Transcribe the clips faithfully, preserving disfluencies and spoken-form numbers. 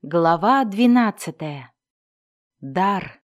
Глава двенадцатая. Дар.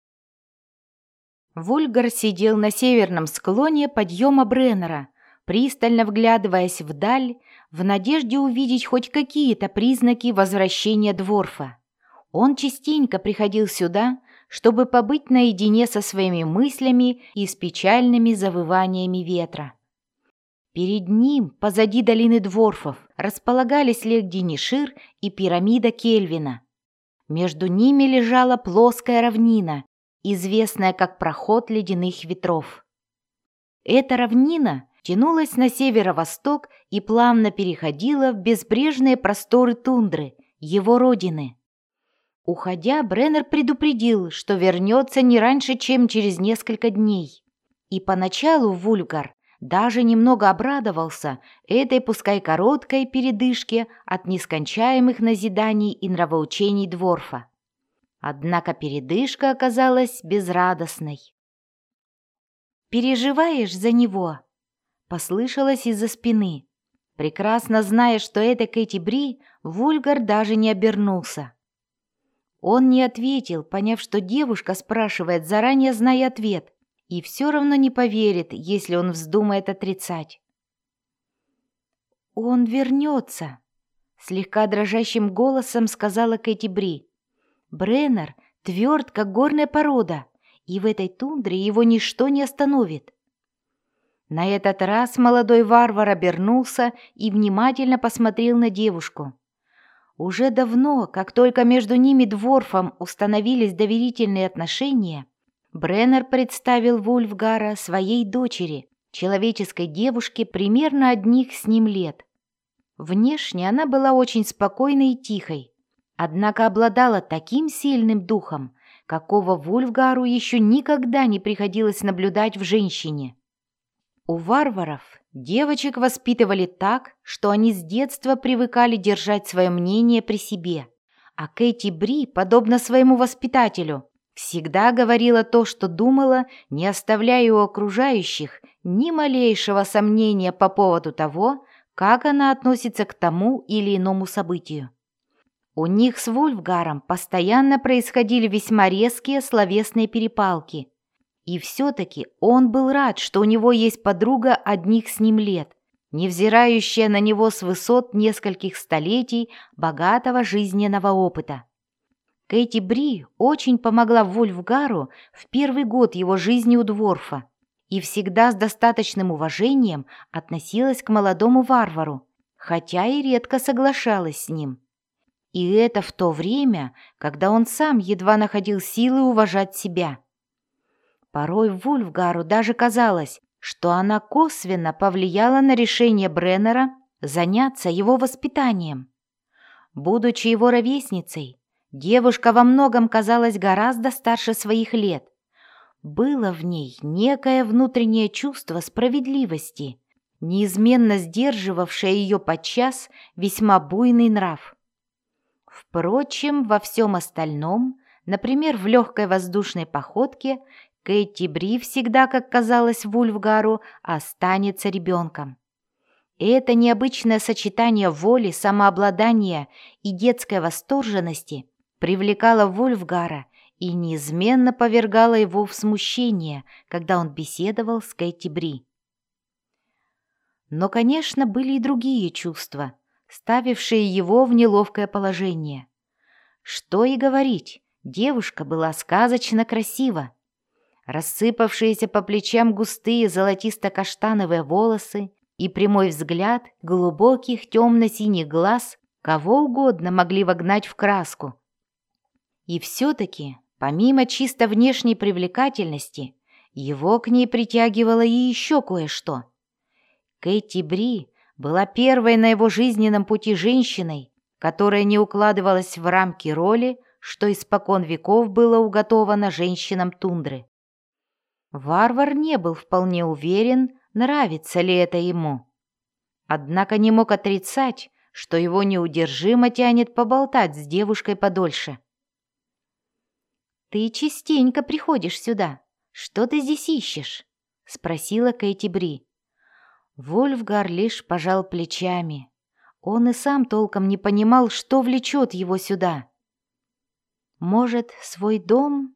Вульгар сидел на северном склоне подъема Бреннера, пристально вглядываясь вдаль, в надежде увидеть хоть какие-то признаки возвращения Дворфа. Он частенько приходил сюда, чтобы побыть наедине со своими мыслями и с печальными завываниями ветра. Перед ним, позади долины Дворфов, располагались Лег-Денишир и пирамида Кельвина. Между ними лежала плоская равнина, известная как проход ледяных ветров. Эта равнина тянулась на северо-восток и плавно переходила в безбрежные просторы тундры, его родины. Уходя, Бреннер предупредил, что вернется не раньше, чем через несколько дней. И поначалу Вульгар даже немного обрадовался этой, пускай короткой, передышке от нескончаемых назиданий и нравоучений Дворфа. Однако передышка оказалась безрадостной. «Переживаешь за него?» — послышалось из-за спины. Прекрасно зная, что это Кэти Бри, Вульгар даже не обернулся. Он не ответил, поняв, что девушка спрашивает, заранее зная ответ, и все равно не поверит, если он вздумает отрицать. «Он вернется», — слегка дрожащим голосом сказала Кэти Бри. «Бреннер тверд, как горная порода, и в этой тундре его ничто не остановит». На этот раз молодой варвар обернулся и внимательно посмотрел на девушку. Уже давно, как только между ними Дворфом установились доверительные отношения, Бреннер представил Вульфгара своей дочери, человеческой девушке примерно одних с ним лет. Внешне она была очень спокойной и тихой, однако обладала таким сильным духом, какого Вульфгару еще никогда не приходилось наблюдать в женщине. У варваров девочек воспитывали так, что они с детства привыкали держать свое мнение при себе, а Кэти Бри, подобно своему воспитателю, всегда говорила то, что думала, не оставляя у окружающих ни малейшего сомнения по поводу того, как она относится к тому или иному событию. У них с Вульфгаром постоянно происходили весьма резкие словесные перепалки, и все-таки он был рад, что у него есть подруга одних с ним лет, невзирающая на него с высот нескольких столетий богатого жизненного опыта. Кэти Бри очень помогла Вульфгару в первый год его жизни у Дворфа и всегда с достаточным уважением относилась к молодому варвару, хотя и редко соглашалась с ним. И это в то время, когда он сам едва находил силы уважать себя. Порой Вульфгару даже казалось, что она косвенно повлияла на решение Бреннера заняться его воспитанием. Будучи его ровесницей, девушка во многом казалась гораздо старше своих лет. Было в ней некое внутреннее чувство справедливости, неизменно сдерживавшее ее подчас весьма буйный нрав. Впрочем, во всем остальном, например, в легкой воздушной походке, Кэти Бри всегда, как казалось Вульфгару, останется ребенком. Это необычное сочетание воли, самообладания и детской восторженности привлекала Вульфгара и неизменно повергала его в смущение, когда он беседовал с Кэти Бри. Но, конечно, были и другие чувства, ставившие его в неловкое положение. Что и говорить, девушка была сказочно красива. Рассыпавшиеся по плечам густые золотисто-каштановые волосы и прямой взгляд глубоких темно-синих глаз кого угодно могли вогнать в краску. И все-таки, помимо чисто внешней привлекательности, его к ней притягивало и еще кое-что. Кэти Бри была первой на его жизненном пути женщиной, которая не укладывалась в рамки роли, что испокон веков было уготовано женщинам тундры. Варвар не был вполне уверен, нравится ли это ему. Однако не мог отрицать, что его неудержимо тянет поболтать с девушкой подольше. «Ты частенько приходишь сюда. Что ты здесь ищешь?» — спросила Кэти Бри. Вульфгар лишь пожал плечами. Он и сам толком не понимал, что влечет его сюда. Может, свой дом?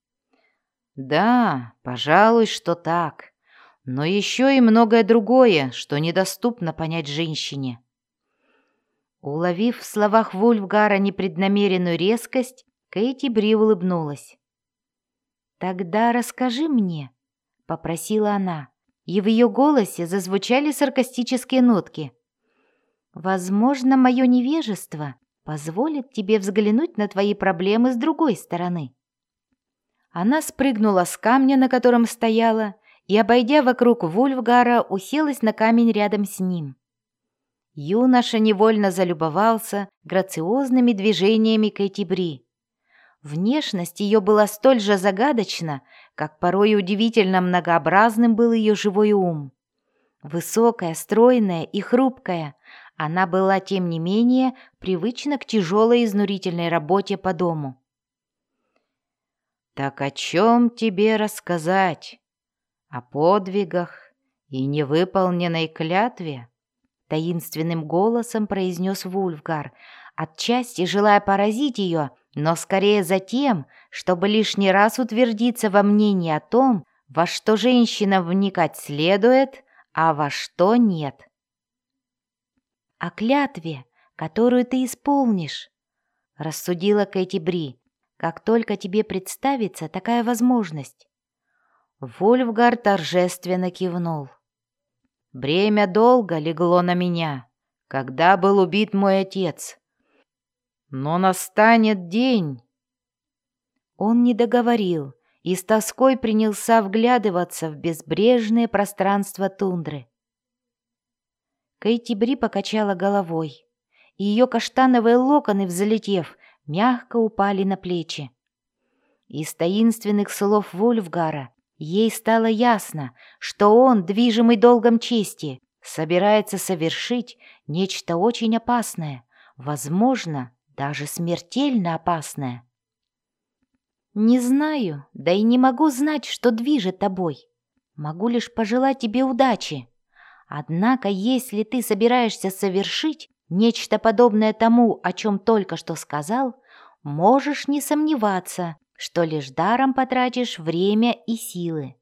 Да, пожалуй, что так. Но еще и многое другое, что недоступно понять женщине. Уловив в словах Вульфгара непреднамеренную резкость, Кэти Бри улыбнулась. «Тогда расскажи мне», — попросила она, и в ее голосе зазвучали саркастические нотки. «Возможно, мое невежество позволит тебе взглянуть на твои проблемы с другой стороны». Она спрыгнула с камня, на котором стояла, и, обойдя вокруг Вульфгара, уселась на камень рядом с ним. Юноша невольно залюбовался грациозными движениями Кэти Бри. Внешность ее была столь же загадочна, как порой удивительно многообразным был ее живой ум. Высокая, стройная и хрупкая, она была, тем не менее, привычна к тяжелой изнурительной работе по дому. «Так о чем тебе рассказать? О подвигах и невыполненной клятве?» Таинственным голосом произнес Вульфгар, отчасти желая поразить ее, но скорее за тем, чтобы лишний раз утвердиться во мнении о том, во что женщина вникать следует, а во что нет. «О клятве, которую ты исполнишь», — рассудила Кэти Бри, «как только тебе представится такая возможность». Вульфгар торжественно кивнул. «Бремя долго легло на меня, когда был убит мой отец. Но настанет день...» Он не договорил и с тоской принялся вглядываться в безбрежное пространство тундры. Кэти Бри покачала головой, и ее каштановые локоны, взлетев, мягко упали на плечи. Из таинственных слов Вульфгара ей стало ясно, что он, движимый долгом чести, собирается совершить нечто очень опасное, возможно, даже смертельно опасное. «Не знаю, да и не могу знать, что движет тобой. Могу лишь пожелать тебе удачи. Однако, если ты собираешься совершить нечто подобное тому, о чем только что сказал, можешь не сомневаться, что лишь даром потратишь время и силы».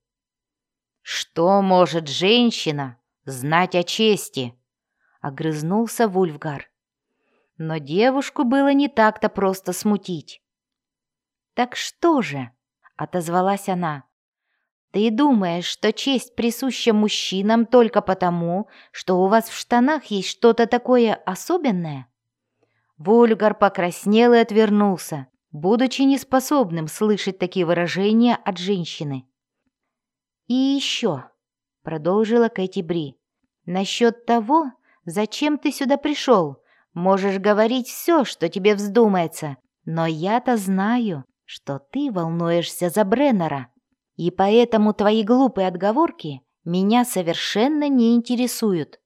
«Что может женщина знать о чести?» — огрызнулся Вульфгар. Но девушку было не так-то просто смутить. «Так что же?» — отозвалась она. «Ты думаешь, что честь присуща мужчинам только потому, что у вас в штанах есть что-то такое особенное?» Вульфгар покраснел и отвернулся, будучи неспособным слышать такие выражения от женщины. «И еще», — продолжила Кэти Бри, — «насчет того, зачем ты сюда пришел, можешь говорить все, что тебе вздумается, но я-то знаю, что ты волнуешься за Бреннера, и поэтому твои глупые отговорки меня совершенно не интересуют».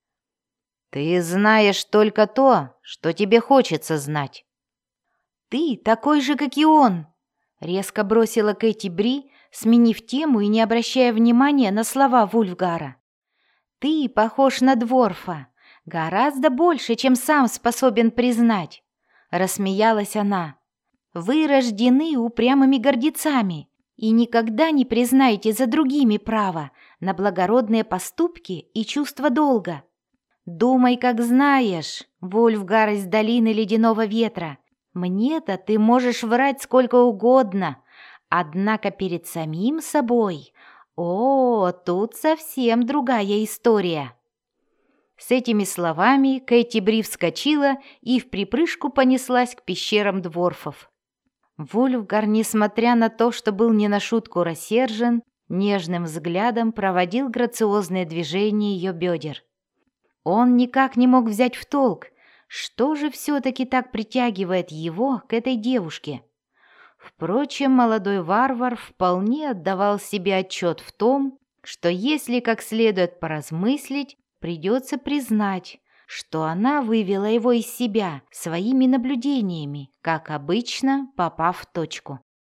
«Ты знаешь только то, что тебе хочется знать». «Ты такой же, как и он!» — резко бросила Кэти Бри, сменив тему и не обращая внимания на слова Вульфгара. «Ты похож на Дворфа, гораздо больше, чем сам способен признать», — рассмеялась она. «Вы рождены упрямыми гордецами и никогда не признаете за другими право на благородные поступки и чувство долга. Думай, как знаешь, Вульфгар из долины ледяного ветра. Мне-то ты можешь врать сколько угодно, однако перед самим собой, о, тут совсем другая история». С этими словами Кэти Бри вскочила и вприпрыжку понеслась к пещерам дворфов. Вульфгар, несмотря на то, что был не на шутку рассержен, нежным взглядом проводил грациозные движения ее бедер. Он никак не мог взять в толк, что же все-таки так притягивает его к этой девушке. Впрочем, молодой варвар вполне отдавал себе отчет в том, что если как следует поразмыслить, придется признать, что она вывела его из себя своими наблюдениями, как обычно, попав в точку.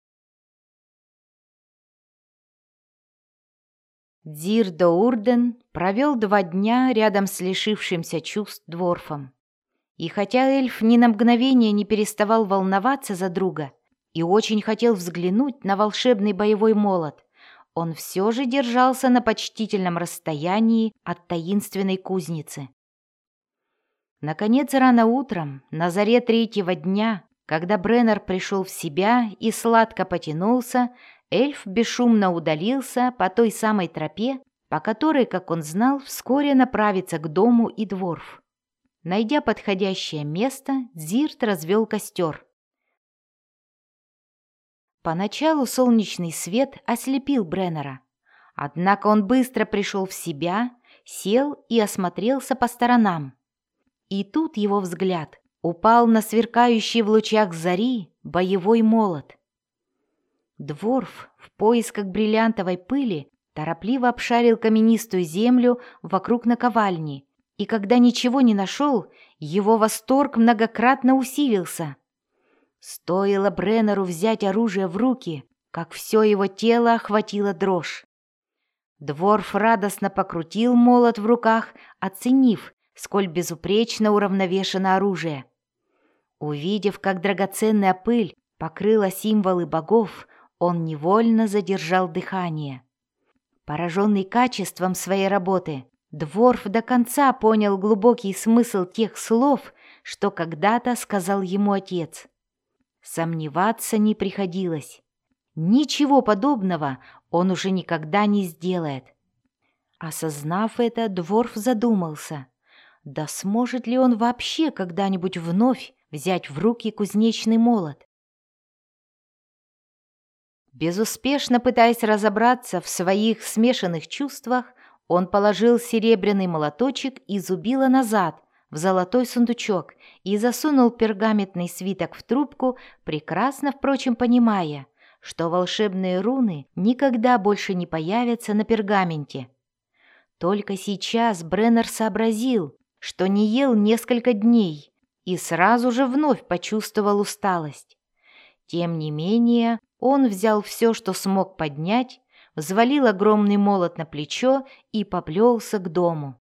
Дзирдо Урден провел два дня рядом с лишившимся чувств дворфом. И хотя эльф ни на мгновение не переставал волноваться за друга, и очень хотел взглянуть на волшебный боевой молот, он все же держался на почтительном расстоянии от таинственной кузницы. Наконец, рано утром, на заре третьего дня, когда Бреннер пришел в себя и сладко потянулся, эльф бесшумно удалился по той самой тропе, по которой, как он знал, вскоре направится к дому и дворф. Найдя подходящее место, Дзирт развел костер. Поначалу солнечный свет ослепил Бреннера, однако он быстро пришел в себя, сел и осмотрелся по сторонам. И тут его взгляд упал на сверкающий в лучах зари боевой молот. Дворф в поисках бриллиантовой пыли торопливо обшарил каменистую землю вокруг наковальни, и когда ничего не нашел, его восторг многократно усилился. Стоило Бреннеру взять оружие в руки, как все его тело охватила дрожь. Дворф радостно покрутил молот в руках, оценив, сколь безупречно уравновешено оружие. Увидев, как драгоценная пыль покрыла символы богов, он невольно задержал дыхание. Пораженный качеством своей работы, Дворф до конца понял глубокий смысл тех слов, что когда-то сказал ему отец. Сомневаться не приходилось. Ничего подобного он уже никогда не сделает. Осознав это, Дворф задумался, да сможет ли он вообще когда-нибудь вновь взять в руки кузнечный молот? Безуспешно пытаясь разобраться в своих смешанных чувствах, он положил серебряный молоточек из зубила назад в золотой сундучок и засунул пергаментный свиток в трубку, прекрасно, впрочем, понимая, что волшебные руны никогда больше не появятся на пергаменте. Только сейчас Бреннер сообразил, что не ел несколько дней, и сразу же вновь почувствовал усталость. Тем не менее, он взял все, что смог поднять, взвалил огромный молот на плечо и поплелся к дому.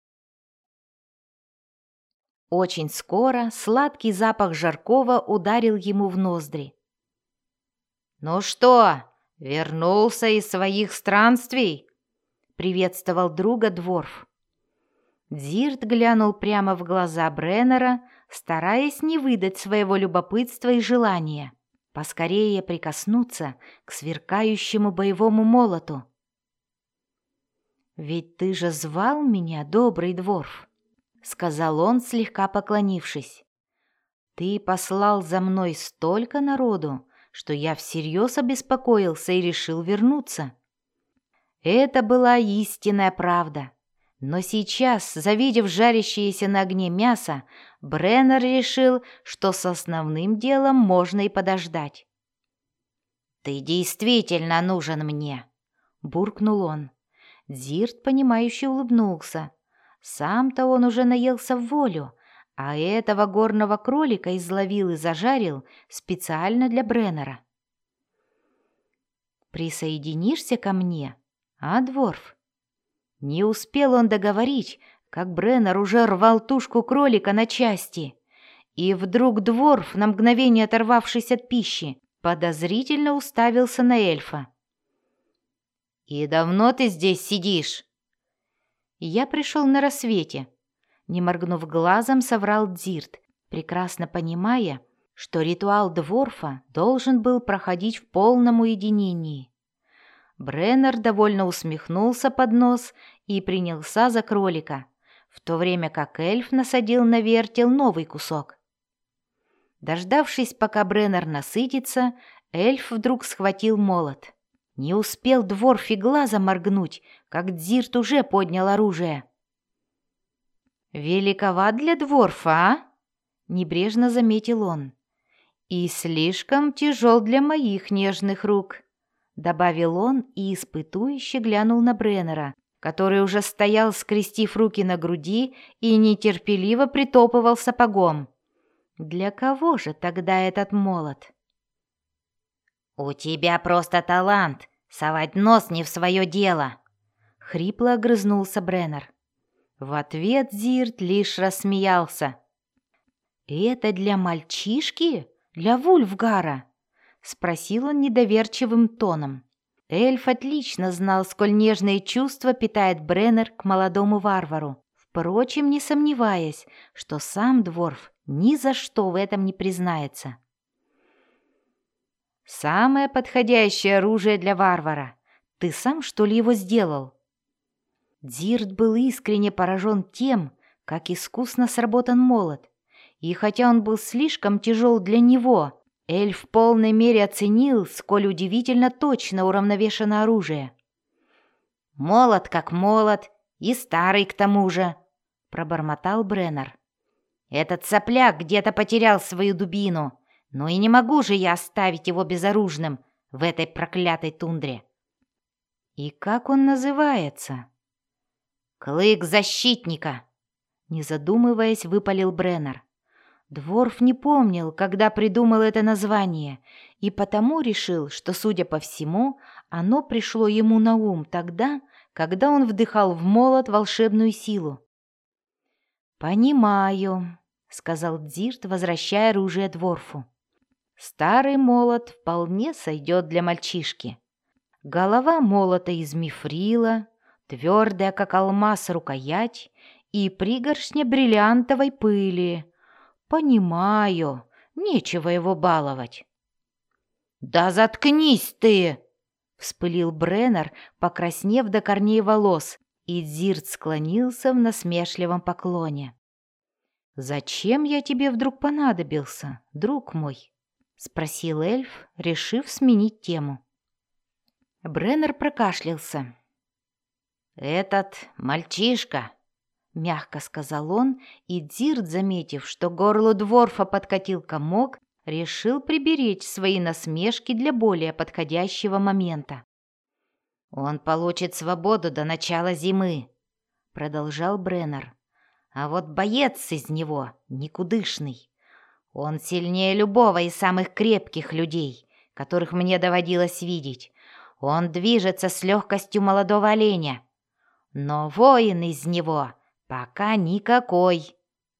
Очень скоро сладкий запах жаркого ударил ему в ноздри. «Ну что, вернулся из своих странствий?» — приветствовал друга Дворф. Дзирт глянул прямо в глаза Бреннера, стараясь не выдать своего любопытства и желания поскорее прикоснуться к сверкающему боевому молоту. «Ведь ты же звал меня, добрый Дворф», — сказал он, слегка поклонившись. «Ты послал за мной столько народу, что я всерьез обеспокоился и решил вернуться». Это была истинная правда. Но сейчас, завидев жарящееся на огне мясо, Бреннер решил, что с основным делом можно и подождать. «Ты действительно нужен мне», — буркнул он. Дзирт, понимающе улыбнулся. Сам-то он уже наелся в волю, а этого горного кролика изловил и зажарил специально для Бреннера. «Присоединишься ко мне, а, Дворф?» Не успел он договорить, как Бреннер уже рвал тушку кролика на части. И вдруг Дворф, на мгновение оторвавшись от пищи, подозрительно уставился на эльфа. «И давно ты здесь сидишь?» «Я пришел на рассвете», — не моргнув глазом, соврал Дзирт, прекрасно понимая, что ритуал Дворфа должен был проходить в полном уединении. Бреннер довольно усмехнулся под нос и принялся за кролика, в то время как эльф насадил на вертел новый кусок. Дождавшись, пока Бреннер насытится, эльф вдруг схватил молот. Не успел Дворф и глаза моргнуть, как Дзирт уже поднял оружие. «Великоват для Дворфа, а?» — небрежно заметил он. «И слишком тяжел для моих нежных рук», — добавил он и испытующе глянул на Бреннера, который уже стоял, скрестив руки на груди и нетерпеливо притопывал сапогом. «Для кого же тогда этот молот?» «У тебя просто талант совать нос не в свое дело», — хрипло огрызнулся Бреннер. В ответ Дзирт лишь рассмеялся. «Это для мальчишки? Для Вульфгара?» — — спросил он недоверчивым тоном. Эльф отлично знал, сколь нежные чувства питает Бреннер к молодому варвару, впрочем, не сомневаясь, что сам дворф ни за что в этом не признается. «Самое подходящее оружие для варвара. Ты сам, что ли, его сделал?» Дзирт был искренне поражен тем, как искусно сработан молот, и хотя он был слишком тяжел для него, эльф в полной мере оценил, сколь удивительно точно уравновешено оружие. «Молот как молот, и старый к тому же», — пробормотал Бреннер. «Этот сопляк где-то потерял свою дубину, но и не могу же я оставить его безоружным в этой проклятой тундре». «И как он называется?» «Клык защитника», — не задумываясь, выпалил Бреннер. Дворф не помнил, когда придумал это название, и потому решил, что, судя по всему, оно пришло ему на ум тогда, когда он вдыхал в молот волшебную силу. «Понимаю», — сказал Дзирт, возвращая оружие Дворфу. «Старый молот вполне сойдет для мальчишки. Голова молота из мифрила, твердая, как алмаз, рукоять и пригоршня бриллиантовой пыли. Понимаю, нечего его баловать». «Да заткнись ты!» — вспылил Бреннер, покраснев до корней волос, и Дзирт склонился в насмешливом поклоне. «Зачем я тебе вдруг понадобился, друг мой?» — спросил эльф, решив сменить тему. Бреннер прокашлялся. «Этот мальчишка», — мягко сказал он, и Дзирт, заметив, что горлу дворфа подкатил комок, решил приберечь свои насмешки для более подходящего момента. «Он получит свободу до начала зимы», — продолжал Бреннер. «А вот боец из него никудышный. Он сильнее любого из самых крепких людей, которых мне доводилось видеть. Он движется с легкостью молодого оленя. Но воин из него пока никакой».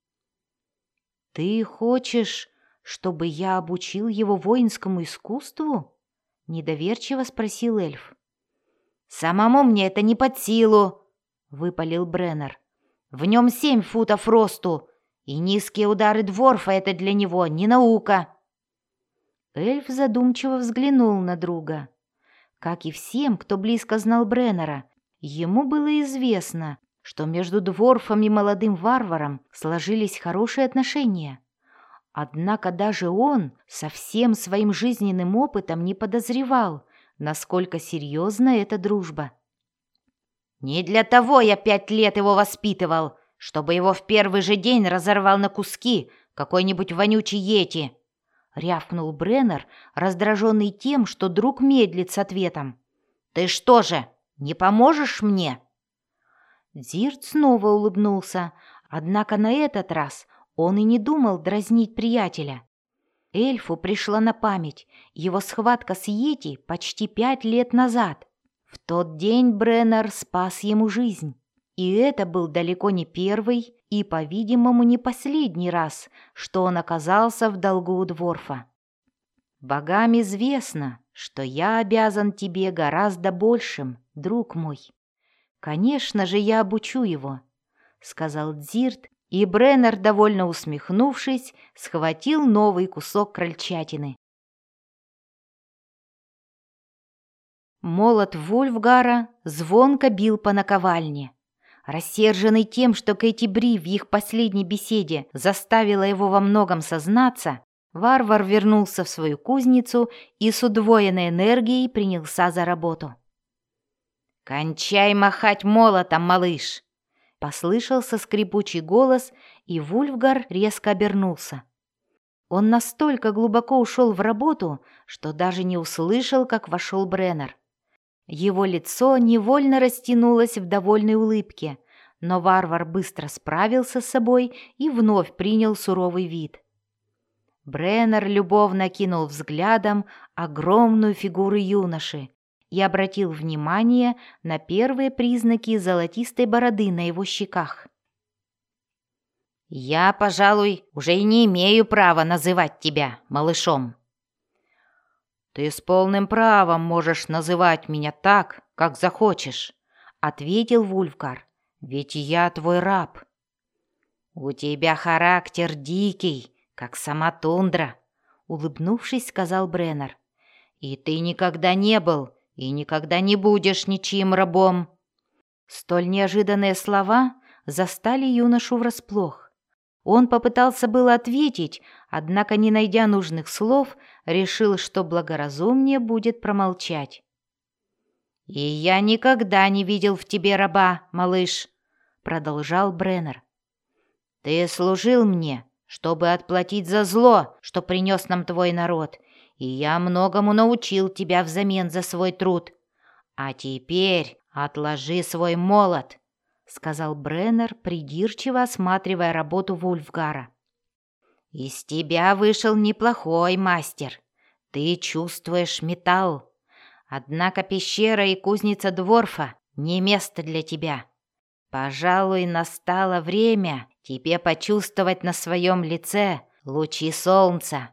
«Ты хочешь, чтобы я обучил его воинскому искусству?» — недоверчиво спросил эльф. «Самому мне это не под силу», — выпалил Бреннер. «В нем семь футов росту, и низкие удары дворфа — это для него не наука». Эльф задумчиво взглянул на друга. Как и всем, кто близко знал Бреннера, ему было известно, что между дворфом и молодым варваром сложились хорошие отношения. Однако даже он со всем своим жизненным опытом не подозревал, насколько серьезна эта дружба. «Не для того я пять лет его воспитывал, чтобы его в первый же день разорвал на куски какой-нибудь вонючий йети», — рявкнул Бреннер, раздраженный тем, что друг медлит с ответом. «Ты что же, не поможешь мне?» Дзирт снова улыбнулся, однако на этот раз он и не думал дразнить приятеля. Эльфу пришла на память его схватка с йети почти пять лет назад. В тот день Бреннер спас ему жизнь, и это был далеко не первый и, по-видимому, не последний раз, что он оказался в долгу у дворфа. «Богам известно, что я обязан тебе гораздо большим, друг мой. Конечно же, я обучу его», — сказал Дзирт, и Бреннер, довольно усмехнувшись, схватил новый кусок крольчатины. Молот Вульфгара звонко бил по наковальне. Рассерженный тем, что Кэти Бри в их последней беседе заставила его во многом сознаться, варвар вернулся в свою кузницу и с удвоенной энергией принялся за работу. «Кончай махать молотом, малыш!» — послышался скрипучий голос, и Вульфгар резко обернулся. Он настолько глубоко ушел в работу, что даже не услышал, как вошел Бреннер. Его лицо невольно растянулось в довольной улыбке, но варвар быстро справился с собой и вновь принял суровый вид. Бреннер любовно кинул взглядом огромную фигуру юноши и обратил внимание на первые признаки золотистой бороды на его щеках. «Я, пожалуй, уже и не имею права называть тебя малышом». «Ты с полным правом можешь называть меня так, как захочешь», — ответил Вульфгар. «Ведь я твой раб». «У тебя характер дикий, как сама тундра», — улыбнувшись, сказал Бреннер. «И ты никогда не был и никогда не будешь ничьим рабом». Столь неожиданные слова застали юношу врасплох. Он попытался было ответить, однако, не найдя нужных слов, решил, что благоразумнее будет промолчать. «И я никогда не видел в тебе раба, малыш», — продолжал Бреннер. «Ты служил мне, чтобы отплатить за зло, что принес нам твой народ, и я многому научил тебя взамен за свой труд. А теперь отложи свой молот», — сказал Бреннер, придирчиво осматривая работу Вульфгара. «Из тебя вышел неплохой мастер. Ты чувствуешь металл. Однако пещера и кузница Дворфа не место для тебя. Пожалуй, настало время тебе почувствовать на своем лице лучи солнца».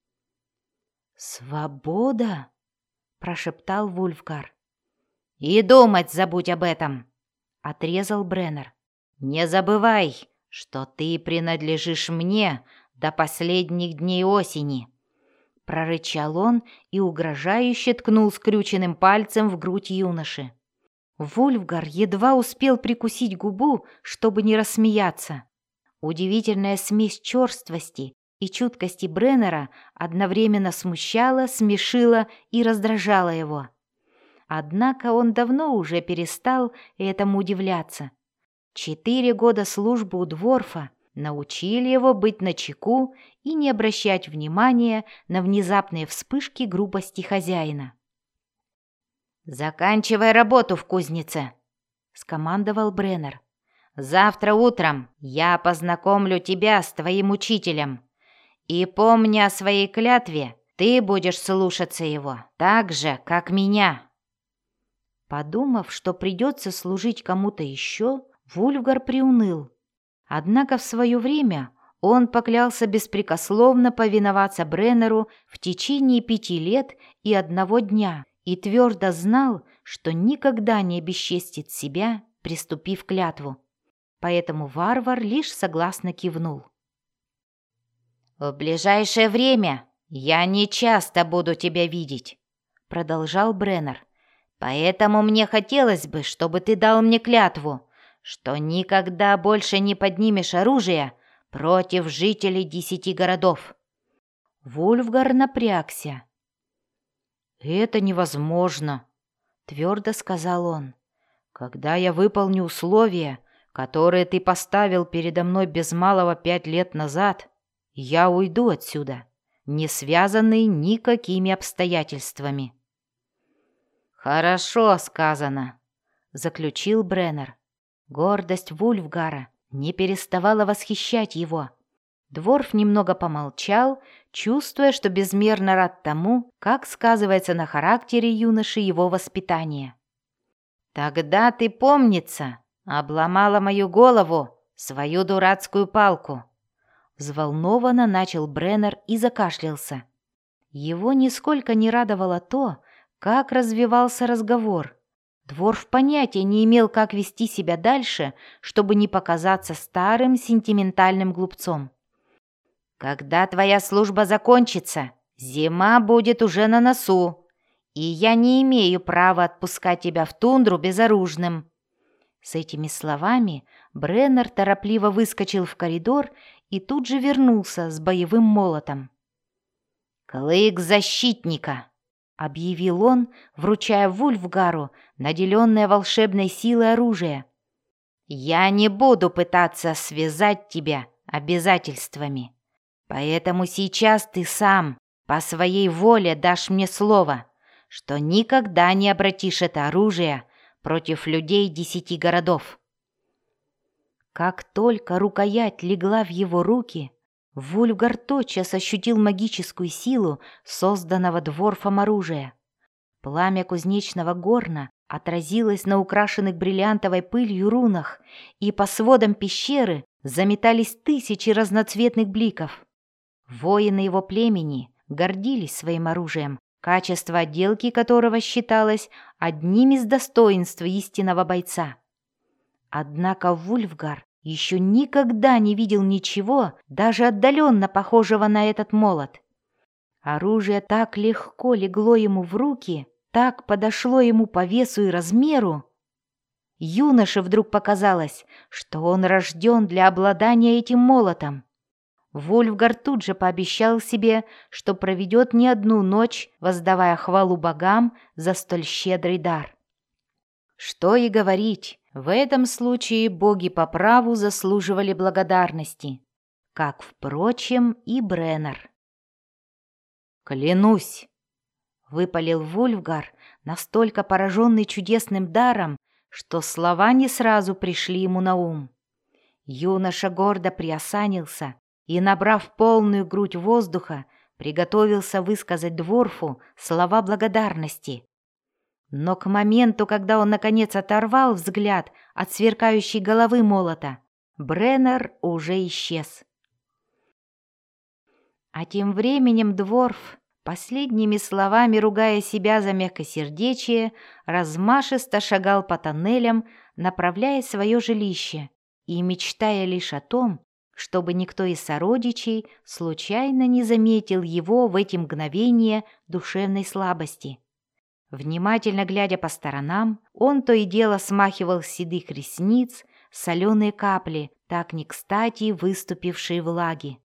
«Свобода?» — прошептал Вульфгар. «И думать забудь об этом», — отрезал Бреннер. «Не забывай, что ты принадлежишь мне до последних дней осени», — прорычал он и угрожающе ткнул скрюченным пальцем в грудь юноши. Вульфгар едва успел прикусить губу, чтобы не рассмеяться. Удивительная смесь черствости и чуткости Бреннера одновременно смущала, смешила и раздражала его. Однако он давно уже перестал этому удивляться. Четыре года службы у Дворфа научили его быть начеку и не обращать внимания на внезапные вспышки грубости хозяина. «Заканчивай работу в кузнице», — скомандовал Бреннер. «Завтра утром я познакомлю тебя с твоим учителем. И помни о своей клятве, ты будешь слушаться его, так же, как меня». Подумав, что придется служить кому-то еще, Вульфгар приуныл. Однако в свое время он поклялся беспрекословно повиноваться Бреннеру в течение пяти лет и одного дня и твердо знал, что никогда не обесчестит себя, приступив клятву. Поэтому варвар лишь согласно кивнул. «В ближайшее время я не часто буду тебя видеть», — продолжал Бреннер. «Поэтому мне хотелось бы, чтобы ты дал мне клятву, что никогда больше не поднимешь оружие против жителей десяти городов». Вульфгар напрягся. «Это невозможно», — твердо сказал он. «Когда я выполню условия, которые ты поставил передо мной без малого пять лет назад, я уйду отсюда, не связанный никакими обстоятельствами». «Хорошо сказано», — заключил Бреннер. Гордость Вульфгара не переставала восхищать его. Дворф немного помолчал, чувствуя, что безмерно рад тому, как сказывается на характере юноши его воспитание. «Тогда ты, помнится, обломала мою голову, свою дурацкую палку», — взволнованно начал Бреннер и закашлялся. Его нисколько не радовало то, как развивался разговор. Дворф понятия не имел, как вести себя дальше, чтобы не показаться старым сентиментальным глупцом. «Когда твоя служба закончится, зима будет уже на носу, и я не имею права отпускать тебя в тундру безоружным». С этими словами Бреннер торопливо выскочил в коридор и тут же вернулся с боевым молотом. «Клык защитника!» — объявил он, вручая Вульфгару наделенное волшебной силой оружие. «Я не буду пытаться связать тебя обязательствами, поэтому сейчас ты сам по своей воле дашь мне слово, что никогда не обратишь это оружие против людей десяти городов». Как только рукоять легла в его руки, Вульфгар тотчас ощутил магическую силу созданного Дворфом оружия. Пламя кузнечного горна отразилось на украшенных бриллиантовой пылью рунах, и по сводам пещеры заметались тысячи разноцветных бликов. Воины его племени гордились своим оружием, качество отделки которого считалось одним из достоинств истинного бойца. Однако Вульфгар еще никогда не видел ничего, даже отдаленно похожего на этот молот. Оружие так легко легло ему в руки, так подошло ему по весу и размеру. Юноше вдруг показалось, что он рожден для обладания этим молотом. Вульфгар тут же пообещал себе, что проведет не одну ночь, воздавая хвалу богам за столь щедрый дар. Что и говорить, в этом случае боги по праву заслуживали благодарности, как, впрочем, и Бреннер. «Клянусь!» — выпалил Вульфгар, настолько пораженный чудесным даром, что слова не сразу пришли ему на ум. Юноша гордо приосанился и, набрав полную грудь воздуха, приготовился высказать дворфу слова благодарности. Но к моменту, когда он наконец оторвал взгляд от сверкающей головы молота, Бреннер уже исчез. А тем временем дворф, последними словами ругая себя за мягкосердечие, размашисто шагал по тоннелям, направляя свое жилище и мечтая лишь о том, чтобы никто из сородичей случайно не заметил его в эти мгновения душевной слабости. Внимательно глядя по сторонам, он то и дело смахивал с седых ресниц соленые капли, так не кстати выступившие влаги.